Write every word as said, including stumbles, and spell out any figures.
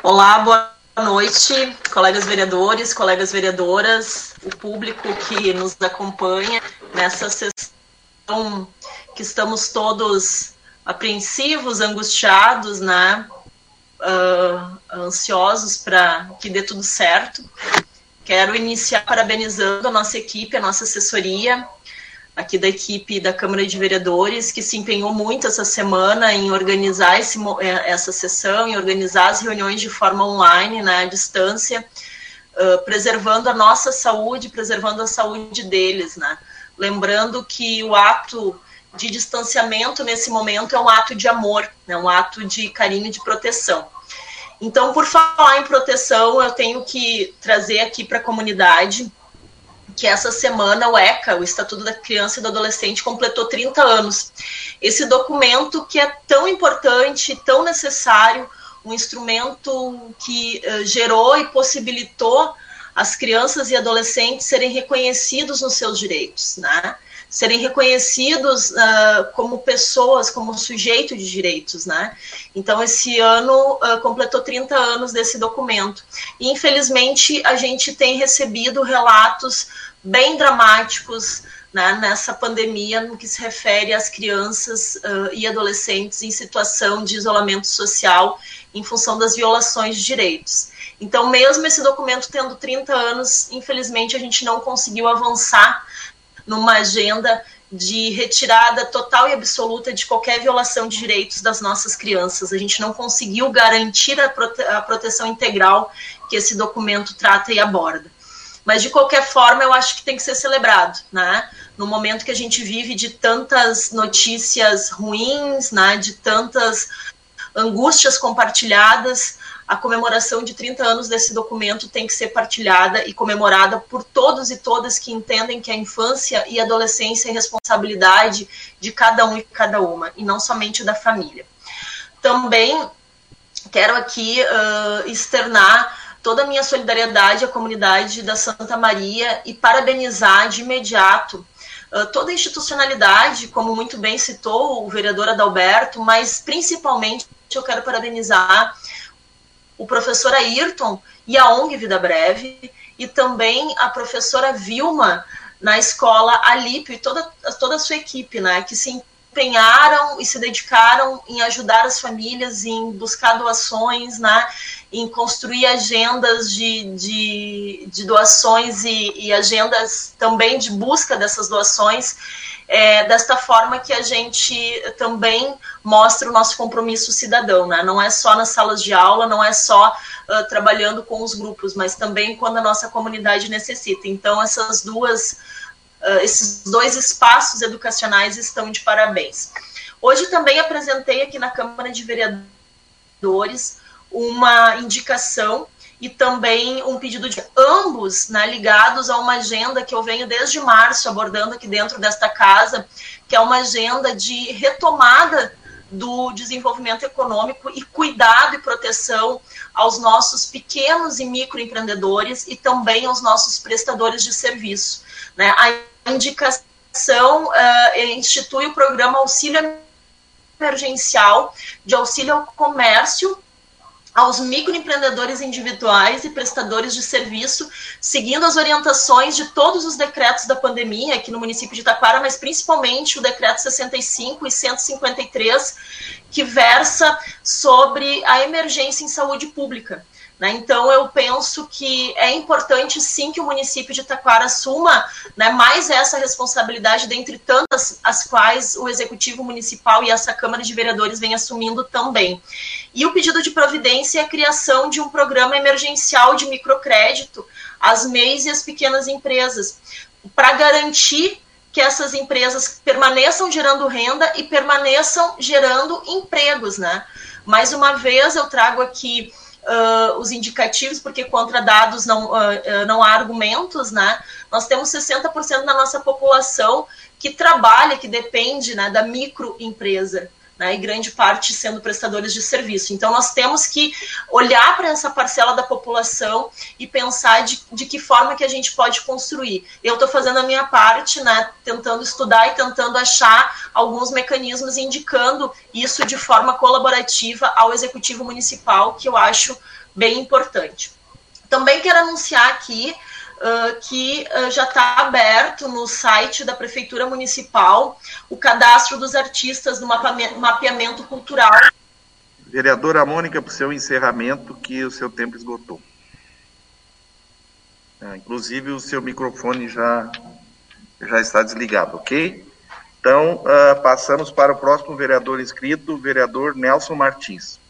Olá, boa noite, colegas vereadores, colegas vereadoras, o público que nos acompanha nessa sessão que estamos todos apreensivos, angustiados, né? Uh, ansiosos para que dê tudo certo. Quero iniciar parabenizando a nossa equipe, a nossa assessoria, aqui da equipe da Câmara de Vereadores, que se empenhou muito essa semana em organizar esse, essa sessão, em organizar as reuniões de forma online, né, à distância, uh, preservando a nossa saúde, preservando a saúde deles, né? Lembrando que o ato de distanciamento nesse momento é um ato de amor, né, um ato de carinho e de proteção. Então, por falar em proteção, eu tenho que trazer aqui para a comunidade que essa semana o ECA, o Estatuto da Criança e do Adolescente, completou trinta anos. Esse documento que é tão importante, tão necessário, um instrumento que uh, gerou e possibilitou as crianças e adolescentes serem reconhecidos nos seus direitos, né? Serem reconhecidos uh, como pessoas, como sujeito de direitos, né? Então, esse ano uh, completou trinta anos desse documento. E, infelizmente, a gente tem recebido relatos bem dramáticos, né, nessa pandemia, no que se refere às crianças uh, e adolescentes em situação de isolamento social em função das violações de direitos. Então, mesmo esse documento tendo trinta anos, infelizmente, a gente não conseguiu avançar numa agenda de retirada total e absoluta de qualquer violação de direitos das nossas crianças. A gente não conseguiu garantir a, prote- a proteção integral que esse documento trata e aborda. Mas, de qualquer forma, eu acho que tem que ser celebrado, né? No momento que a gente vive de tantas notícias ruins, né? De tantas angústias compartilhadas, a comemoração de trinta anos desse documento tem que ser partilhada e comemorada por todos e todas que entendem que a infância e a adolescência é responsabilidade de cada um e cada uma, e não somente da família. Também quero aqui uh, externar toda a minha solidariedade à comunidade da Santa Maria e parabenizar de imediato uh, toda a institucionalidade, como muito bem citou o vereador Adalberto, mas principalmente eu quero parabenizar o professor Ayrton e a ONG Vida Breve, e também a professora Vilma na escola Alípio e toda, toda a sua equipe, né, que se empenharam e se dedicaram em ajudar as famílias, em buscar doações, né, em construir agendas de, de, de doações e, e agendas também de busca dessas doações, é, desta forma que a gente também mostra o nosso compromisso cidadão, né? Não é só nas salas de aula, não é só uh, trabalhando com os grupos, mas também quando a nossa comunidade necessita. Então, essas duas, uh, esses dois espaços educacionais estão de parabéns. Hoje também apresentei aqui na Câmara de Vereadores uma indicação e também um pedido de ambos, né, ligados a uma agenda que eu venho desde março abordando aqui dentro desta casa, que é uma agenda de retomada do desenvolvimento econômico e cuidado e proteção aos nossos pequenos e microempreendedores e também aos nossos prestadores de serviço, né? A indicação uh, institui o programa Auxílio Emergencial de Auxílio ao Comércio aos microempreendedores individuais e prestadores de serviço, seguindo as orientações de todos os decretos da pandemia aqui no município de Taquara, mas principalmente o decreto sessenta e cinco e cento e cinquenta e três, que versa sobre a emergência em saúde pública, né? Então, eu penso que é importante, sim, que o município de Taquara assuma, né, mais essa responsabilidade, dentre tantas as quais o Executivo Municipal e essa Câmara de Vereadores vem assumindo também. E o pedido de providência é a criação de um programa emergencial de microcrédito às M E Is e às pequenas empresas, para garantir que essas empresas permaneçam gerando renda e permaneçam gerando empregos, né? Mais uma vez, eu trago aqui Uh, os indicativos, porque contra dados não, uh, uh, não há argumentos, né? Nós temos sessenta por cento da nossa população que trabalha, que depende, né, da microempresa, né, e grande parte sendo prestadores de serviço. Então, nós temos que olhar para essa parcela da população e pensar de, de que forma que a gente pode construir. Eu estou fazendo a minha parte, né, tentando estudar e tentando achar alguns mecanismos indicando isso de forma colaborativa ao Executivo Municipal, que eu acho bem importante. Também quero anunciar aqui Uh, que uh, já está aberto no site da Prefeitura Municipal o cadastro dos artistas do mapeamento, mapeamento cultural. Vereadora Mônica, para o seu encerramento, que o seu tempo esgotou. Ah, inclusive, o seu microfone já, já está desligado, ok? Então, uh, passamos para o próximo vereador inscrito, o vereador Nelson Martins.